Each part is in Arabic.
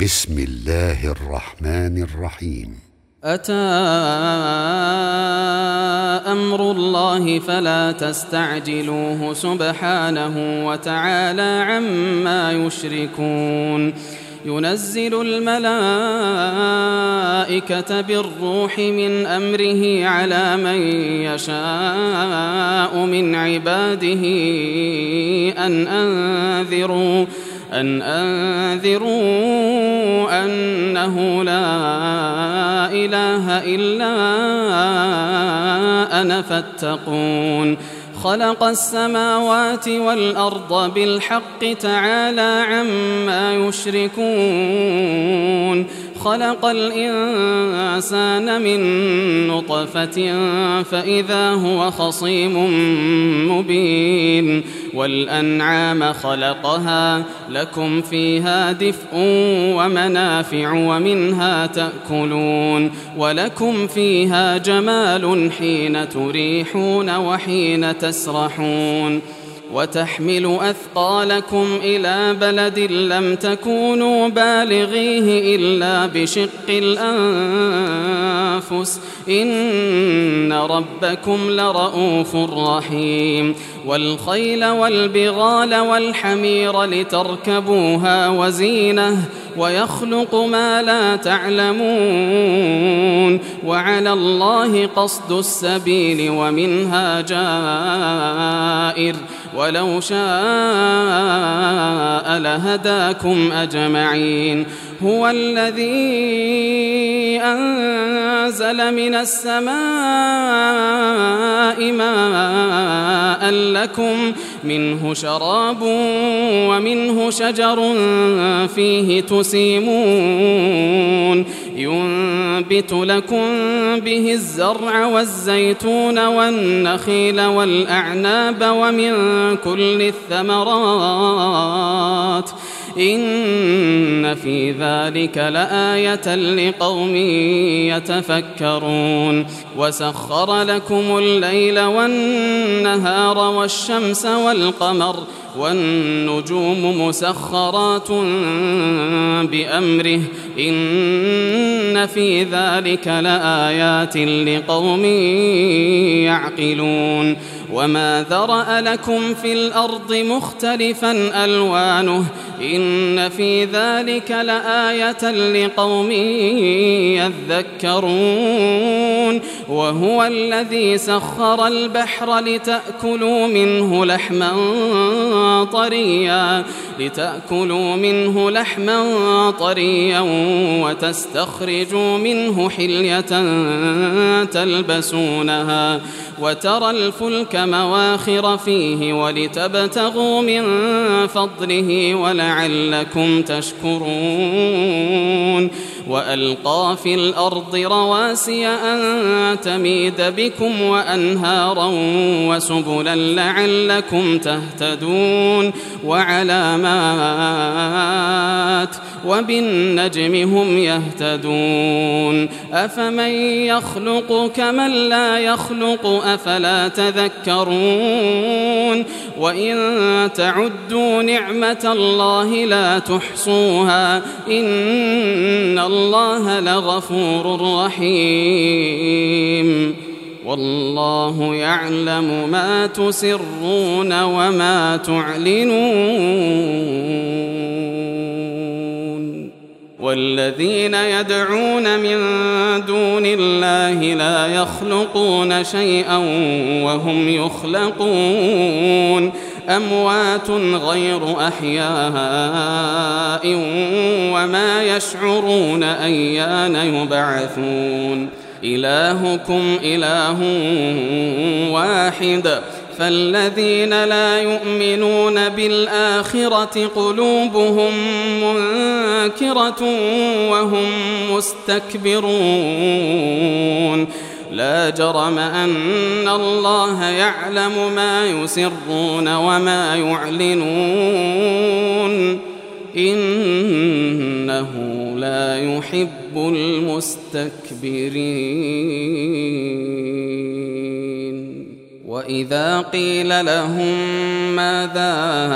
بسم الله الرحمن الرحيم. أتى أمر الله فلا تستعجلوه سبحانه وتعالى عما يشركون. ينزل الملائكة بالروح من أمره على من يشاء من عباده أن أنذروا أنه لا إله إلا أنا فاتقون. خلق السماوات والأرض بالحق تعالى عما يشركون. خلق الإنسان من نطفة فإذا هو خصيم مبين. والأنعام خلقها لكم فيها دفء ومنافع ومنها تأكلون ولكم فيها جمال حين تريحون وحين تسرحون. وتحمل أثقالكم إلى بلد لم تكونوا بالغيه إلا بشق الأنفس إن ربكم لرؤوف رحيم. والخيل والبغال والحمير لتركبوها وزينة ويخلق ما لا تعلمون. وعلى الله قصد السبيل ومنها جائر ولو شاء لهداكم أجمعين. هو الذي أنزل من السماء ماء لكم منه شراب ومنه شجر فيه تسيمون. ينبت لكم به الزرع والزيتون والنخيل والأعناب ومن كل الثمرات إن في ذلك لآية لقوم يتفكرون. وسخر لكم الليل والنهار والشمس والقمر والنجوم مسخرات بأمره إن في ذلك لآيات لقوم يعقلون. وما ذرأ لكم في الأرض مختلفا ألوانه إن في ذلك لآية لقوم يذكرون. وهو الذي سخر البحر لتأكلوا منه لحما طريا وتستخرجوا منه حلية تلبسونها وترى الفلك مواخر فيه ولتبتغوا من فضله ولعلكم تشكرون. وألقى في الأرض رواسي أن تميد بكم وأنهارا وسبلا لعلكم تهتدون. وعلامات وبالنجم هم يهتدون. أفمن يخلق كمن لا يخلق أفلا تذكرون. وإن تعدوا نعمة الله لا تحصوها إن الله لغفور رحيم. والله يعلم ما تسرون وما تعلنون. والذين يدعون من دون الله لا يخلقون شيئا وهم يخلقون. أموات غير أحياء وما يشعرون أيان يبعثون. إلهكم إله واحد فالذين لا يؤمنون بالآخرة قلوبهم منكرة وهم مستكبرون. لا جرم أن الله يعلم ما يسرون وما يعلنون إنه لا يحب المستكبرين. وإذا قيل لهم ماذا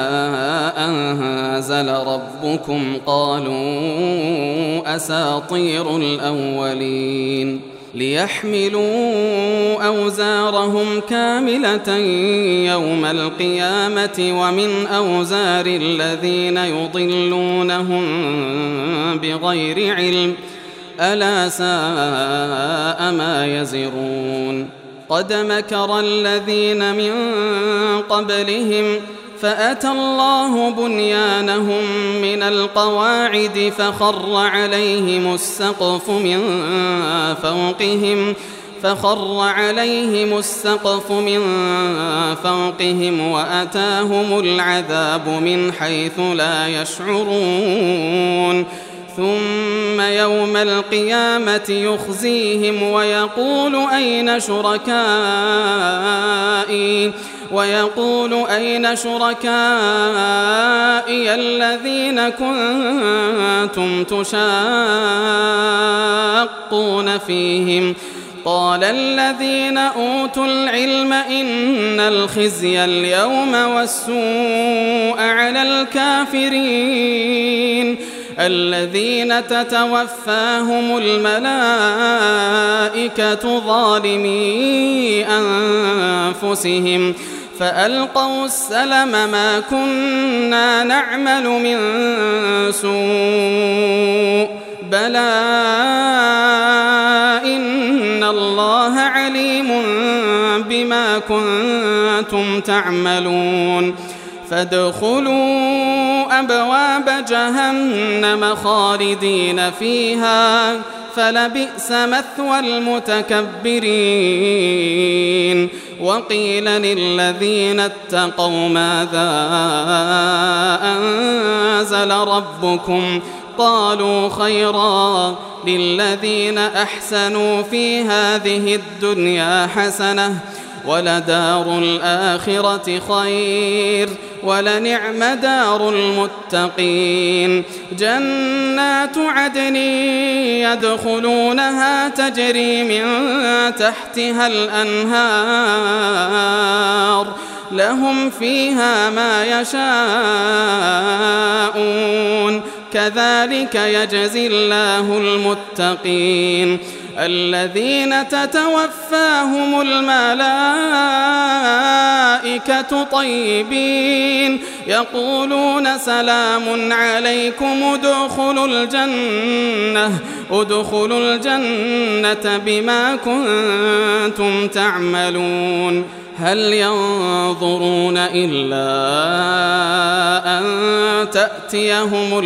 أنزل ربكم قالوا أساطير الأولين ليحملوا أوزارهم كاملة يوم القيامة ومن أوزار الذين يضلونهم بغير علم ألا ساء ما يزرون قد مكر الذين من قبلهم فأتى الله بنيانهم من القواعد فخر عليهم السقف من فوقهم وأتاهم العذاب من حيث لا يشعرون ثم يوم القيامة يخزيهم ويقول أين شركائي الذين كنتم تشاقون فيهم قال الذين أوتوا العلم إن الخزي اليوم والسوء على الكافرين الذين تتوفاهم الملائكة ظالمي أنفسهم فألقوا السلم ما كنا نعمل من سوء بلى إن الله عليم بما كنتم تعملون فادخلوا أبواب جهنم خالدين فيها فلبئس مثوى المتكبرين وقيل للذين اتقوا ماذا أنزل ربكم قالوا خيرا للذين أحسنوا في هذه الدنيا حسنة ولدار الآخرة خير ولنعم دار المتقين جنات عدن يدخلونها تجري من تحتها الأنهار لهم فيها ما يشاءون كذلك يجزي الله المتقين الذين تتوفاهم الملائكة طيبين يقولون سلام عليكم ادخلوا الجنة بما كنتم تعملون هل ينظرون إلا أن تأتيهم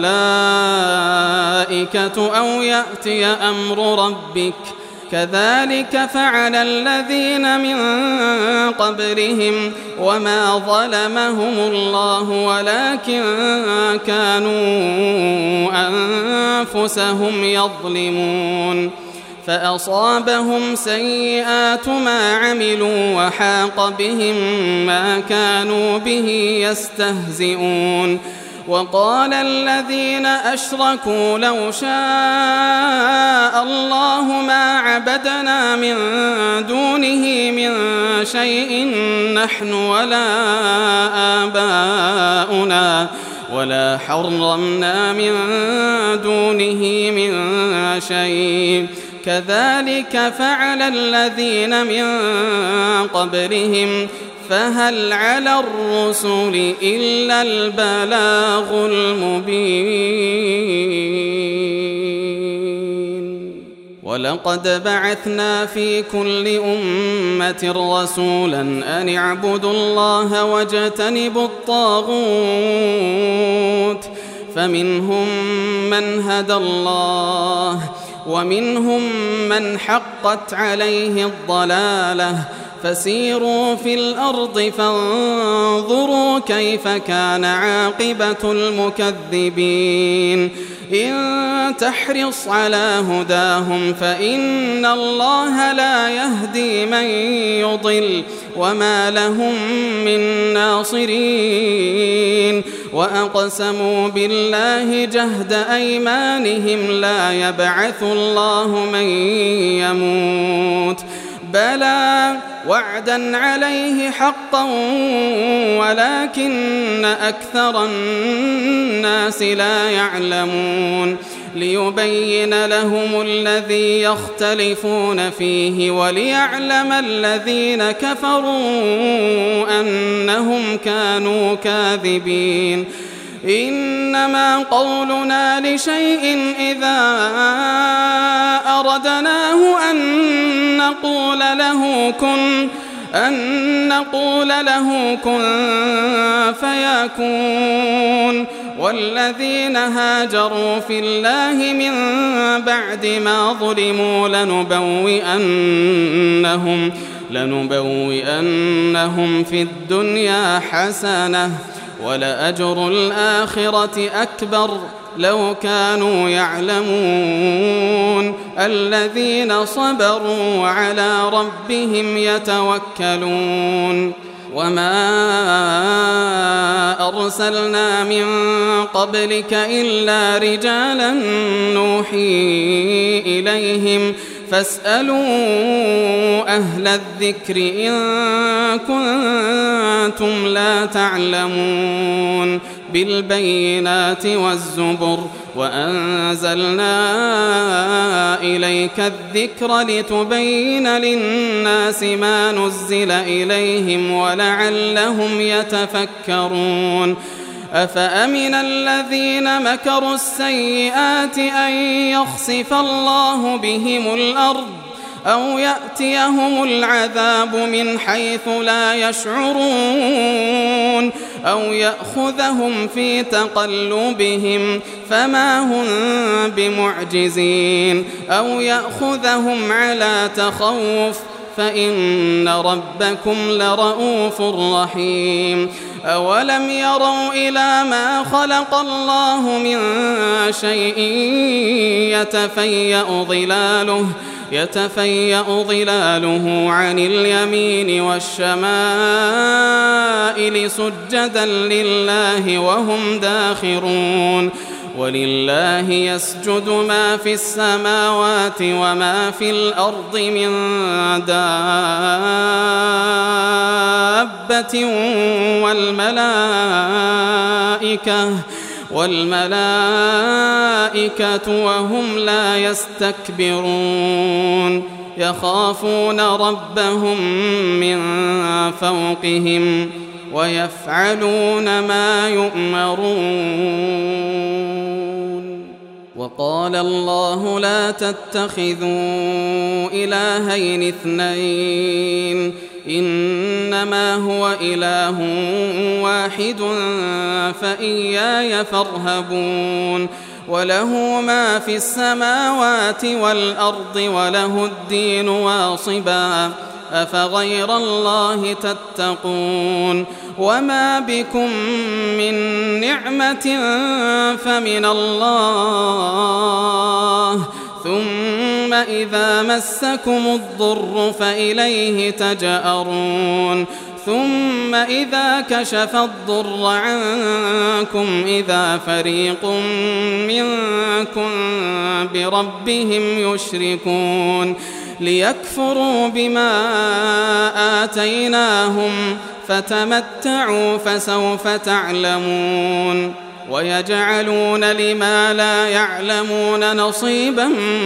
الملائكة أو يأتي أمر ربك كذلك فعل الذين من قبلهم وما ظلمهم الله ولكن كانوا أنفسهم يظلمون فأصابهم سيئات ما عملوا وحاق بهم ما كانوا به يستهزئون وقال الذين أشركوا لو شاء الله ما عبدنا من دونه من شيء نحن ولا آباؤنا ولا حرمنا من دونه من شيء كذلك فعل الذين من قبلهم فهل على الرسل إلا البلاغ المبين ولقد بعثنا في كل أمة رسولا أن اعبدوا الله واجتنبوا الطاغوت فمنهم من هدى الله ومنهم من حقت عليه الضلالة فسيروا في الأرض فانظروا كيف كان عاقبة المكذبين إن تحرص على هداهم فإن الله لا يهدي من يضل وما لهم من ناصرين وأقسموا بالله جهد أيمانهم لا يبعث الله من يموت بلى وعدا عليه حقا ولكن أكثر الناس لا يعلمون ليبين لهم الذي يختلفون فيه وليعلم الذين كفروا أنهم كانوا كاذبين إنما قولنا لشيء إذا أردناه أن نقول له كن فيكون والذين هاجروا في الله من بعد ما ظلموا لنبوئنهم في الدنيا حسنة ولأجر الآخرة أكبر لو كانوا يعلمون الذين صبروا وعلى ربهم يتوكلون وما أرسلنا من قبلك إلا رجالا نوحي إليهم فاسألوا أهل الذكر إن كنتم لا تعلمون بالبينات والزبر وأنزلنا إليك الذكر لتبين للناس ما نزل إليهم ولعلهم يتفكرون أفأمن الذين مكروا السيئات أن يخسف الله بهم الأرض أو يأتيهم العذاب من حيث لا يشعرون أو يأخذهم في تقلبهم فما هم بمعجزين أو يأخذهم على تخوف فإن ربكم لرؤوف رحيم أولم يروا إلى ما خلق الله من شيء يتفيأ ظلاله عن اليمين والشمائل سجدا لله وهم داخرون ولله يسجد ما في السماوات وما في الأرض من دابة والملائكة وهم لا يستكبرون يخافون ربهم من فوقهم ويفعلون ما يؤمرون وقال الله لا تتخذوا إلهين اثنين إنما هو إله واحد فإياي فارهبون وله ما في السماوات والأرض وله الدين واصبا أفغير الله تتقون وما بكم من نعمة فمن الله ثم إذا مسكم الضر فإليه تجأرون ثم إذا كشف الضر عنكم إذا فريق منكم بربهم يشركون ليكفروا بما آتيناهم فتمتعوا فسوف تعلمون ويجعلون لما لا يعلمون نصيبا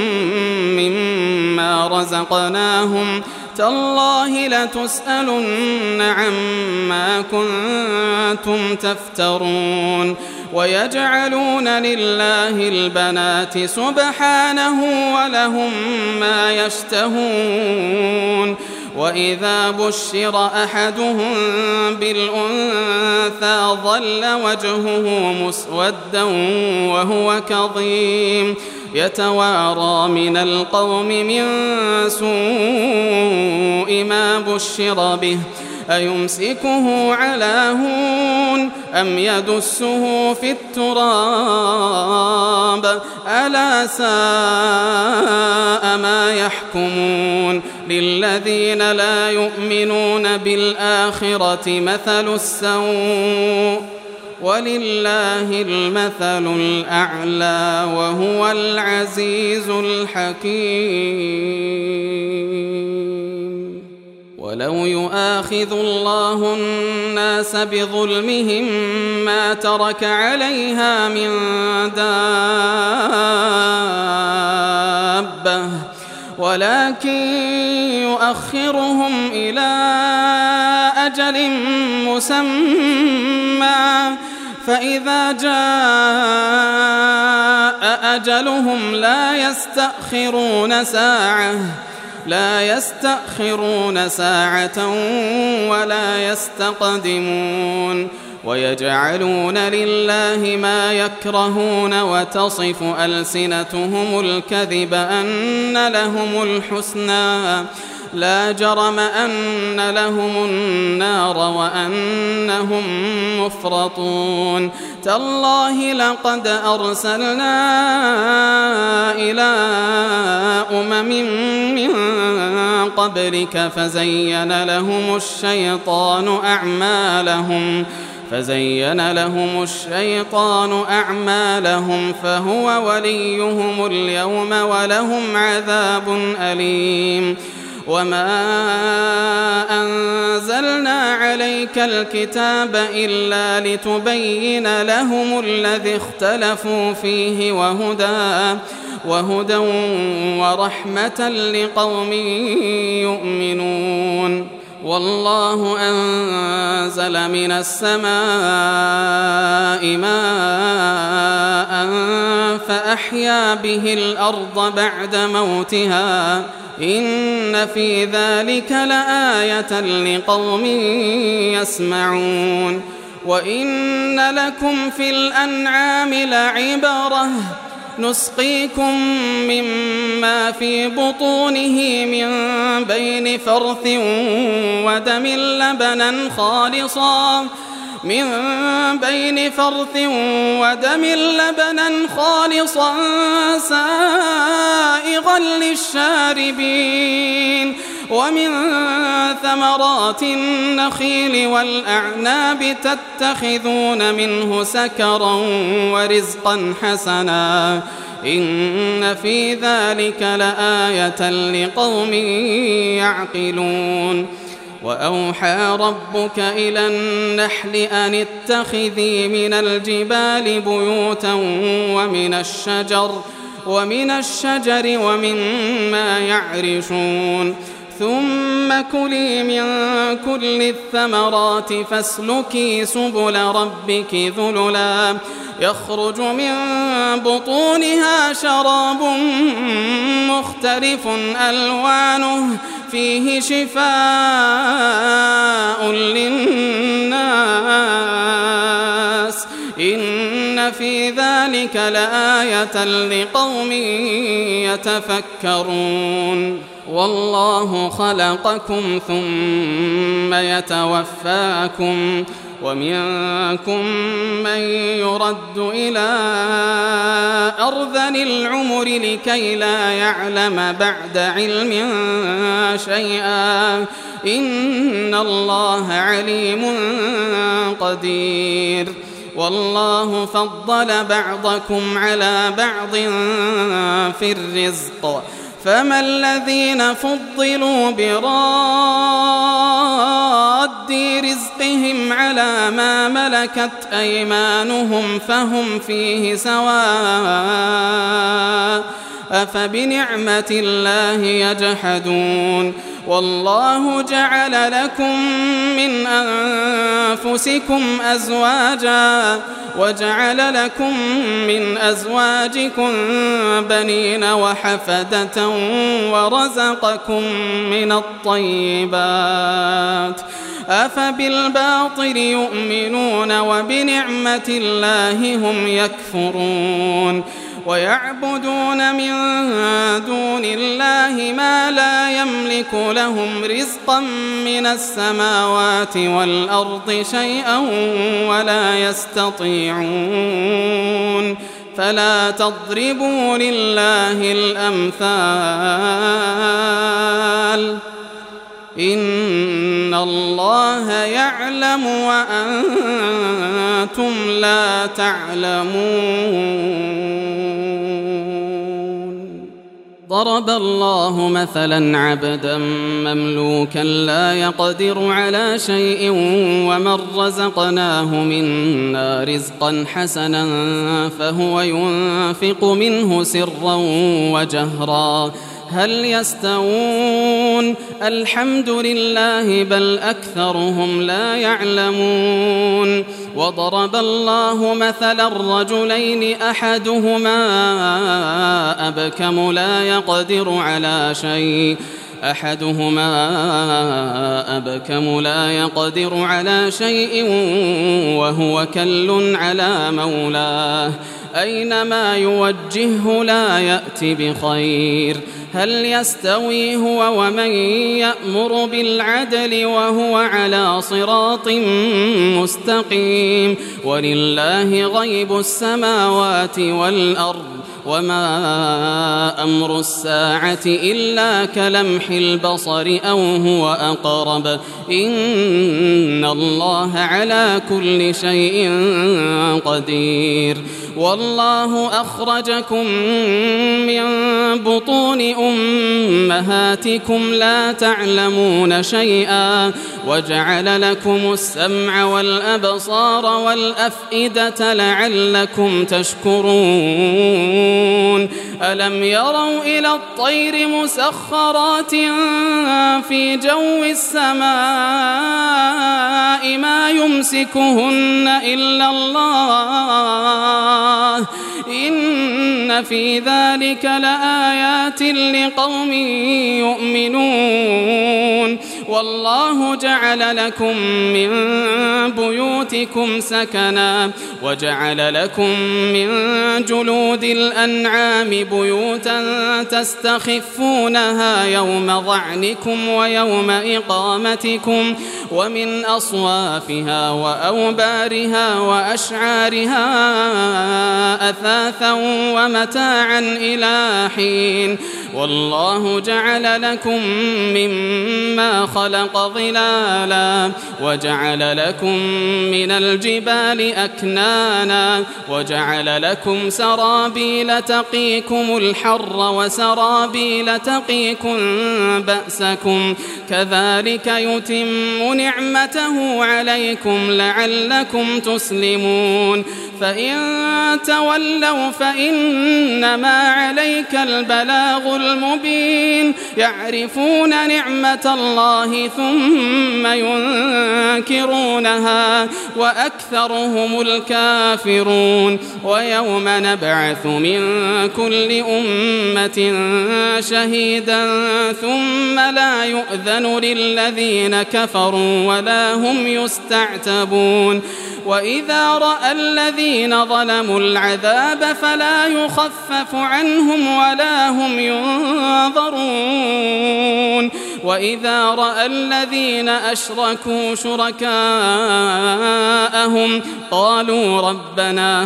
مما رزقناهم تالله لتسألن عما كنتم تفترون ويجعلون لله البنات سبحانه ولهم ما يشتهون وإذا بشر أحدهم بالأنثى ظل وجهه مسودا وهو كظيم يتوارى من القوم من سوء ما بشر به أيمسكه على هون أم يدسه في التراب ألا ساء ما يحكمون للذين لا يؤمنون بالآخرة مثل السوء ولله المثل الأعلى وهو العزيز الحكيم. ولو يؤاخذ الله الناس بظلمهم ما ترك عليها من دابة ولكن يؤخرهم إلى أجل مسمى فإذا جاء أجلهم لا يستأخرون ساعة ولا يستقدمون ويجعلون لله ما يكرهون وتصف ألسنتهم الكذب أن لهم الحسنى لا جرم أن لهم النار وأنهم مفرطون تالله لقد أرسلنا إلى أمم من قبلك فزين لهم الشيطان أعمالهم فهو وليهم اليوم ولهم عذاب أليم وما أنزلنا عليك الكتاب إلا لتبين لهم الذي اختلفوا فيه وهدى ورحمة لقوم يؤمنون والله أنزل من السماء ماء فأحيا به الأرض بعد موتها إن في ذلك لآية لقوم يسمعون وإن لكم في الأنعام لعبرة نسقيكم مما في بطونه من بين فرث ودم لبنا خالصا سائغا للشاربين ومن ثمرات النخيل والأعناب تتخذون منه سكرا ورزقا حسنا إن في ذلك لآية لقوم يعقلون وأوحى ربك إلى النحل أن اتخذي من الجبال بيوتا ومن الشجر ومما يعرشون ثم كلي من كل الثمرات فاسلكي سبل ربك ذللا يخرج من بطونها شراب مختلف ألوانه فيه شفاء للناس إن في ذلك لآية لقوم يتفكرون والله خلقكم ثم يتوفاكم ومنكم من يرد إلى أرذل العمر لكي لا يعلم بعد علم شيئا إن الله عليم قدير والله فضل بعضكم على بعض في الرزق فما الذين فضلوا براد رزقهم على ما ملكت أيمانهم فهم فيه سواء أفبنعمة الله يجحدون والله جعل لكم من أنفسكم أزواجا وجعل لكم من أزواجكم بنين وحفدة ورزقكم من الطيبات أفبالباطل يؤمنون وبنعمة الله هم يكفرون ويعبدون من دون الله ما لا يملك لهم رزقا من السماوات والأرض شيئا ولا يستطيعون فلا تضربوا لله الأمثال إن الله يعلم وأنتم لا تعلمون ضرب الله مثلا عبدا مملوكا لا يقدر على شيء ومن رزقناه منا رزقا حسنا فهو ينفق منه سرا وجهرا هل يستوون الحمد لله بل أكثرهم لا يعلمون وضرب الله مثلا الرجلين أحدهما أبكم لا يقدر على شيء وهو كل على مولاه أينما يوجهه لا يأتي بخير هل يستوي هو ومن يأمر بالعدل وهو على صراط مستقيم ولله غيب السماوات والأرض وما أمر الساعة إلا كلمح البصر أو هو أقرب إن الله على كل شيء قدير والله أخرجكم من بطون أمهاتكم لا تعلمون شيئا وجعل لكم السمع والأبصار والأفئدة لعلكم تشكرون ألم يروا إلى الطير مسخرات في جو السماء ما يمسكهن إلا الله إن في ذلك لآيات لقوم يؤمنون والله جعل لكم من بيوتكم سكنا وجعل لكم من جلود الأنعام بيوتا تستخفونها يوم ظعنكم ويوم إقامتكم ومن أصوافها وأوبارها وأشعارها أثاثا ومتاعا إلى حين والله جعل لكم مما خلق ظلالا وجعل لكم من الجبال أكنانا وجعل لكم سرابيل تقيكم الحر وسرابيل تقيكم بأسكم كذلك يتم نعمته عليكم لعلكم تسلمون فإن تولوا فإنما عليك البلاغ المبين يعرفون نعمة الله ثم ينكرونها وأكثرهم الكافرون ويوم نبعث من كل أمة شهيدا ثم لا يؤذن للذين كفروا ولا هم يستعتبون وإذا رأى الذين ظلموا العذاب فلا يخفف عنهم ولا هم ينظرون وإذا رأى الذين أشركوا شركاءهم قالوا ربنا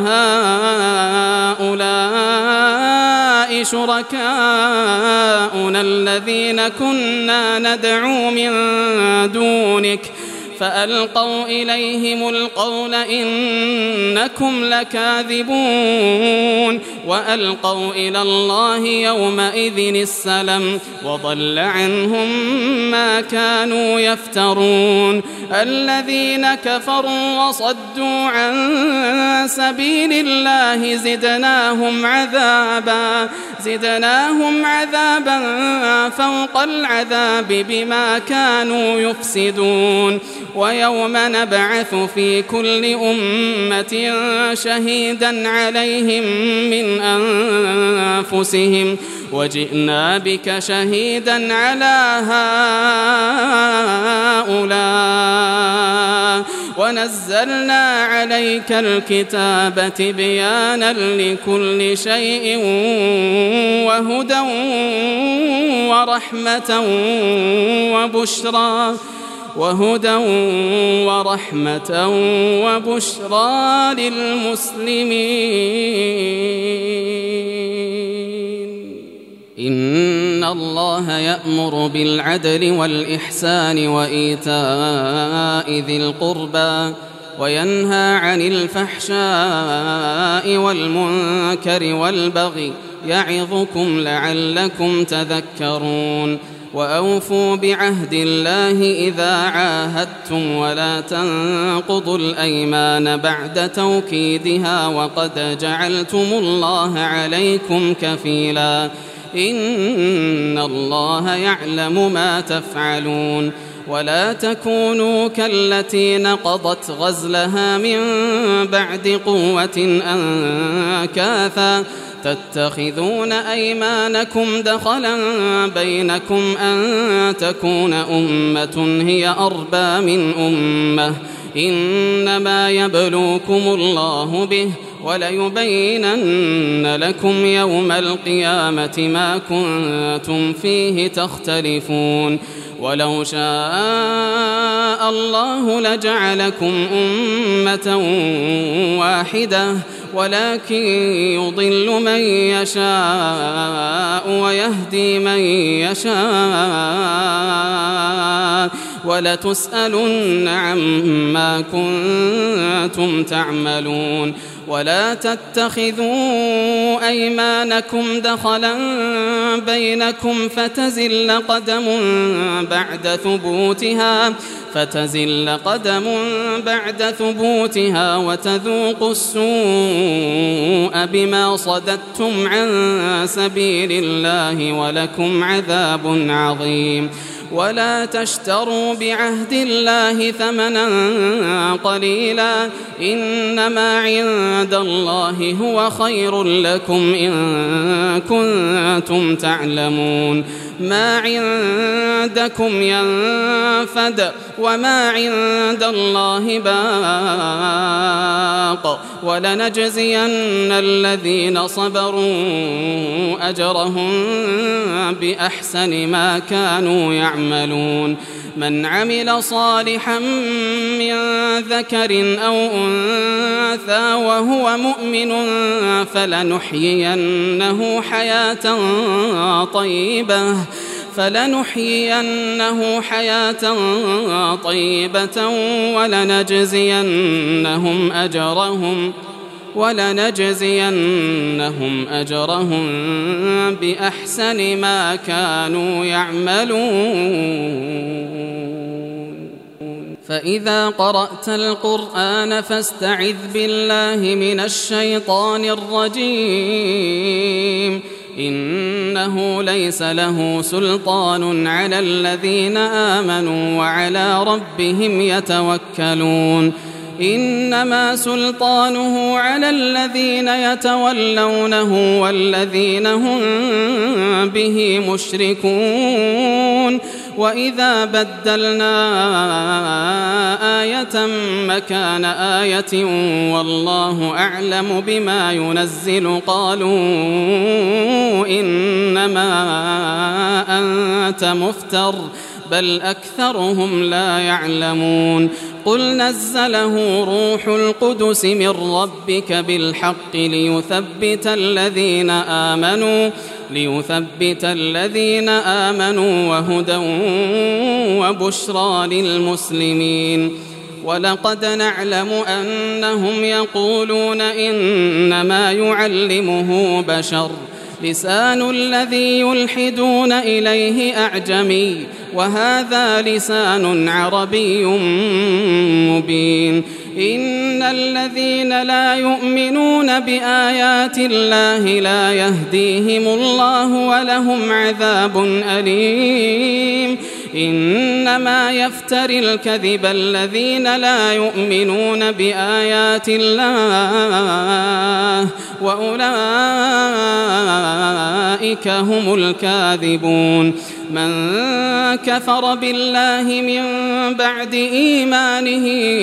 هؤلاء شركاؤنا الذين كنا ندعو من دونك فألقوا إليهم القول إنكم لكاذبون وألقوا إلى الله يومئذ السلم وضل عنهم ما كانوا يفترون الذين كفروا وصدوا عن سبيل الله زدناهم عذابا فوق العذاب بما كانوا يفسدون ويوم نبعث في كل أمة شهيدا عليهم من أنفسهم وجئنا بك شهيدا على هؤلاء ونزلنا عليك الكتاب تبيانا لكل شيء وهدى ورحمة وبشرى للمسلمين إن الله يأمر بالعدل والإحسان وإيتاء ذي القربى وينهى عن الفحشاء والمنكر والبغي يعظكم لعلكم تذكرون وأوفوا بعهد الله إذا عاهدتم ولا تنقضوا الأيمان بعد توكيدها وقد جعلتم الله عليكم كفيلا إن الله يعلم ما تفعلون ولا تكونوا كالتي نقضت غزلها من بعد قوة أنكاثا تتخذون أيمانكم دخلا بينكم أن تكون أمة هي أربى من أمة إنما يبلوكم الله به وليبينن لكم يوم القيامة ما كنتم فيه تختلفون ولو شاء الله لجعلكم أمة واحدة ولكن يضل من يشاء ويهدي من يشاء ولتسألن عما كنتم تعملون ولا تتخذوا أيمانكم دخلا بينكم فتزل قدم بعد ثبوتها وتذوقوا السوء بما صددتم عن سبيل الله ولكم عذاب عظيم ولا تشتروا بعهد الله ثمنا قليلا إنما عند الله هو خير لكم إن كنتم تعلمون ما عندكم ينفد وما عند الله باق ولنجزين الذين صبروا أجرهم بأحسن ما كانوا يعملون من عمل صالحا من ذكر أو أنثى وهو مؤمن فلنحيينه حياة طيبة ولنجزينهم أجرهم بأحسن ما كانوا يعملون فإذا قرأت القرآن فاستعذ بالله من الشيطان الرجيم إنه ليس له سلطان على الذين آمنوا وعلى ربهم يتوكلون إنما سلطانه على الذين يتولونه والذين هم به مشركون وإذا بدلنا آية مكان آية والله أعلم بما ينزل قالوا إنما أنت مفتر بل أكثرهم لا يعلمون قل نزله روح القدس من ربك بالحق ليثبت الذين آمنوا وهدى وبشرى للمسلمين ولقد نعلم أنهم يقولون إنما يعلمه بشر لسان الذي يلحدون إليه أعجمي وهذا لسان عربي مبين إن الذين لا يؤمنون بآيات الله لا يهديهم الله ولهم عذاب أليم إنما يفتري الكذب الذين لا يؤمنون بآيات الله وأولئك هم الكاذبون من كفر بالله من بعد إيمانه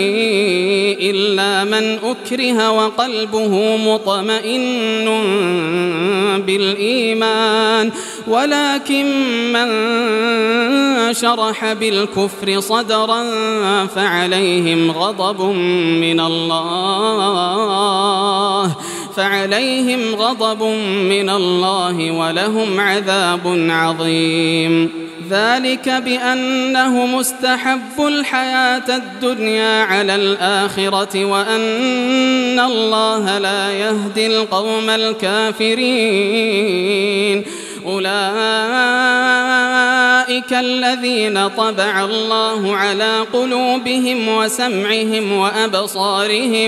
إلا من أكره وقلبه مطمئن بالإيمان ولكن من شرح بالكفر صدرا فعليهم غضب من الله ولهم عذاب عظيم ذلك بأنه مستحب الحياة الدنيا على الآخرة وأن الله لا يهدي القوم الكافرين. أولئك الذين طبع الله على قلوبهم وسمعهم وأبصارهم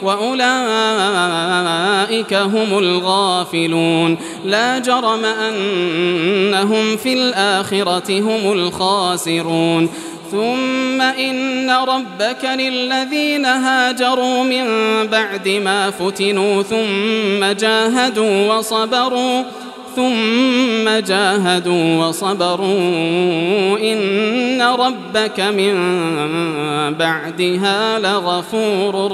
وأولئك هم الغافلون. لا جرم أنهم في الآخرة هم الخاسرون. ثم إن ربك للذين هاجروا من بعد ما فتنوا ثم جاهدوا وصبروا إن ربك من بعدها لغفور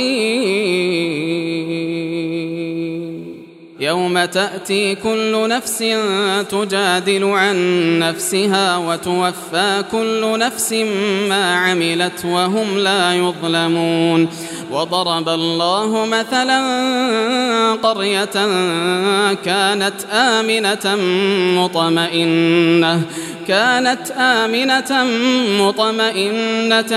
رحيم. يوم تأتي كل نفس تجادل عن نفسها وتوفى كل نفس ما عملت وهم لا يظلمون. وضرب الله مثلا قرية كانت آمنة مطمئنة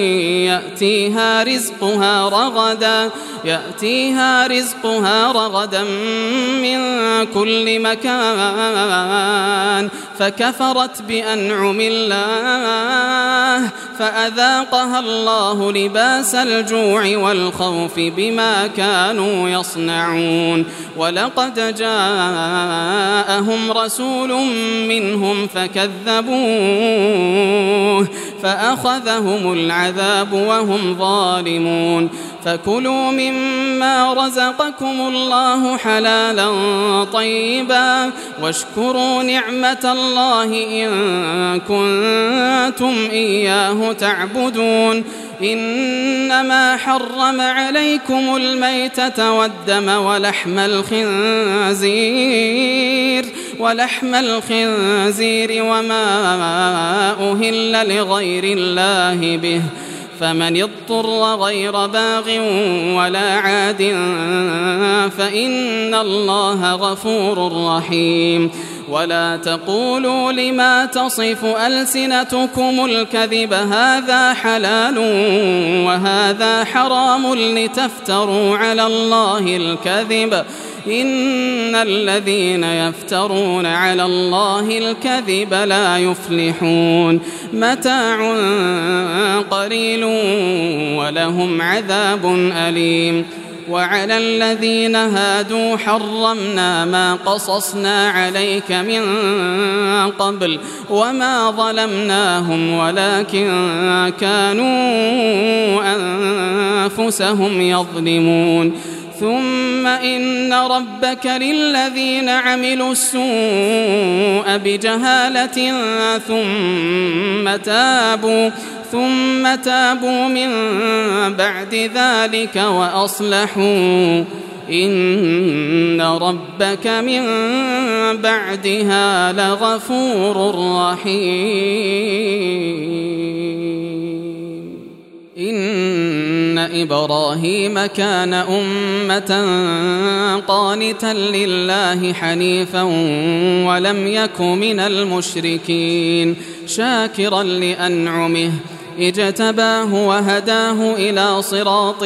يأتيها رزقها رغدا من كل مكان فكفرت بأنعم الله فأذاقها الله لباس الجوع والخوف بما كانوا يصنعون. ولقد جاءهم رسول منهم فكذبوه فأخذهم العذاب وهم ظالمون. فكلوا مما رزقكم الله حلالا طيبا واشكروا نعمة الله إن كنتم إياه تعبدون. إنما حرم عليكم الميتة والدم ولحم الخنزير وما أهل لغير الله به فمن اضطر غير باغ ولا عاد فإن الله غفور رحيم. ولا تقولوا لما تصف ألسنتكم الكذب هذا حلال وهذا حرام لتفتروا على الله الكذب إن الذين يفترون على الله الكذب لا يفلحون. متاع قليل ولهم عذاب أليم. وعلى الذين هادوا حرمنا ما قصصنا عليك من قبل وما ظلمناهم ولكن كانوا أنفسهم يظلمون. ثم إن ربك للذين عملوا السوء بجهالة ثم تابوا من بعد ذلك وأصلحوا إن ربك من بعدها لغفور رحيم. إن إبراهيم كان أمة قانتا لله حنيفا ولم يك من المشركين شاكرا لأنعمه اجتباه وهداه إلى صراط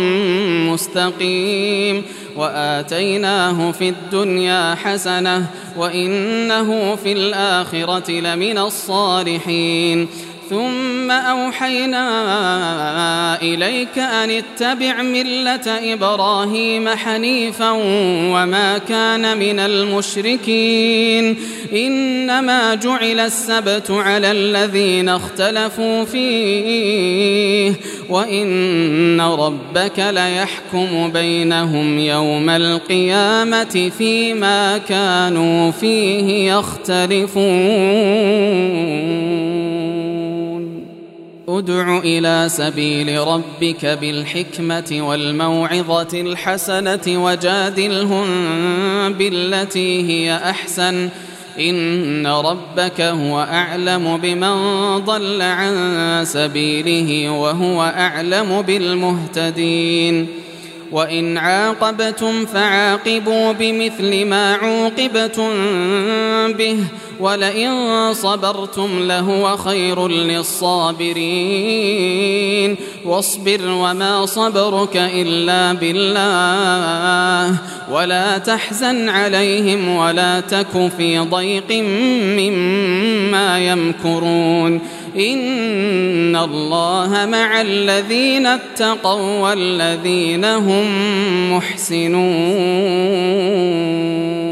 مستقيم وآتيناه في الدنيا حسنة وإنه في الآخرة لمن الصالحين. ثم أوحينا إليك أن اتبع ملة إبراهيم حنيفا وما كان من المشركين. إنما جعل السبت على الذين اختلفوا فيه وإن ربك ليحكم بينهم يوم القيامة فيما كانوا فيه يختلفون. ادع إلى سبيل ربك بالحكمة والموعظة الحسنة وجادلهم بالتي هي أحسن إن ربك هو أعلم بمن ضل عن سبيله وهو أعلم بالمهتدين. وإن عاقبتم فعاقبوا بمثل ما عوقبتم به ولئن صبرتم لهو خير للصابرين واصبر وما صبرك إلا بالله ولا تحزن عليهم ولا تك في ضيق مما يمكرون إن الله مع الذين اتقوا والذين هم محسنون.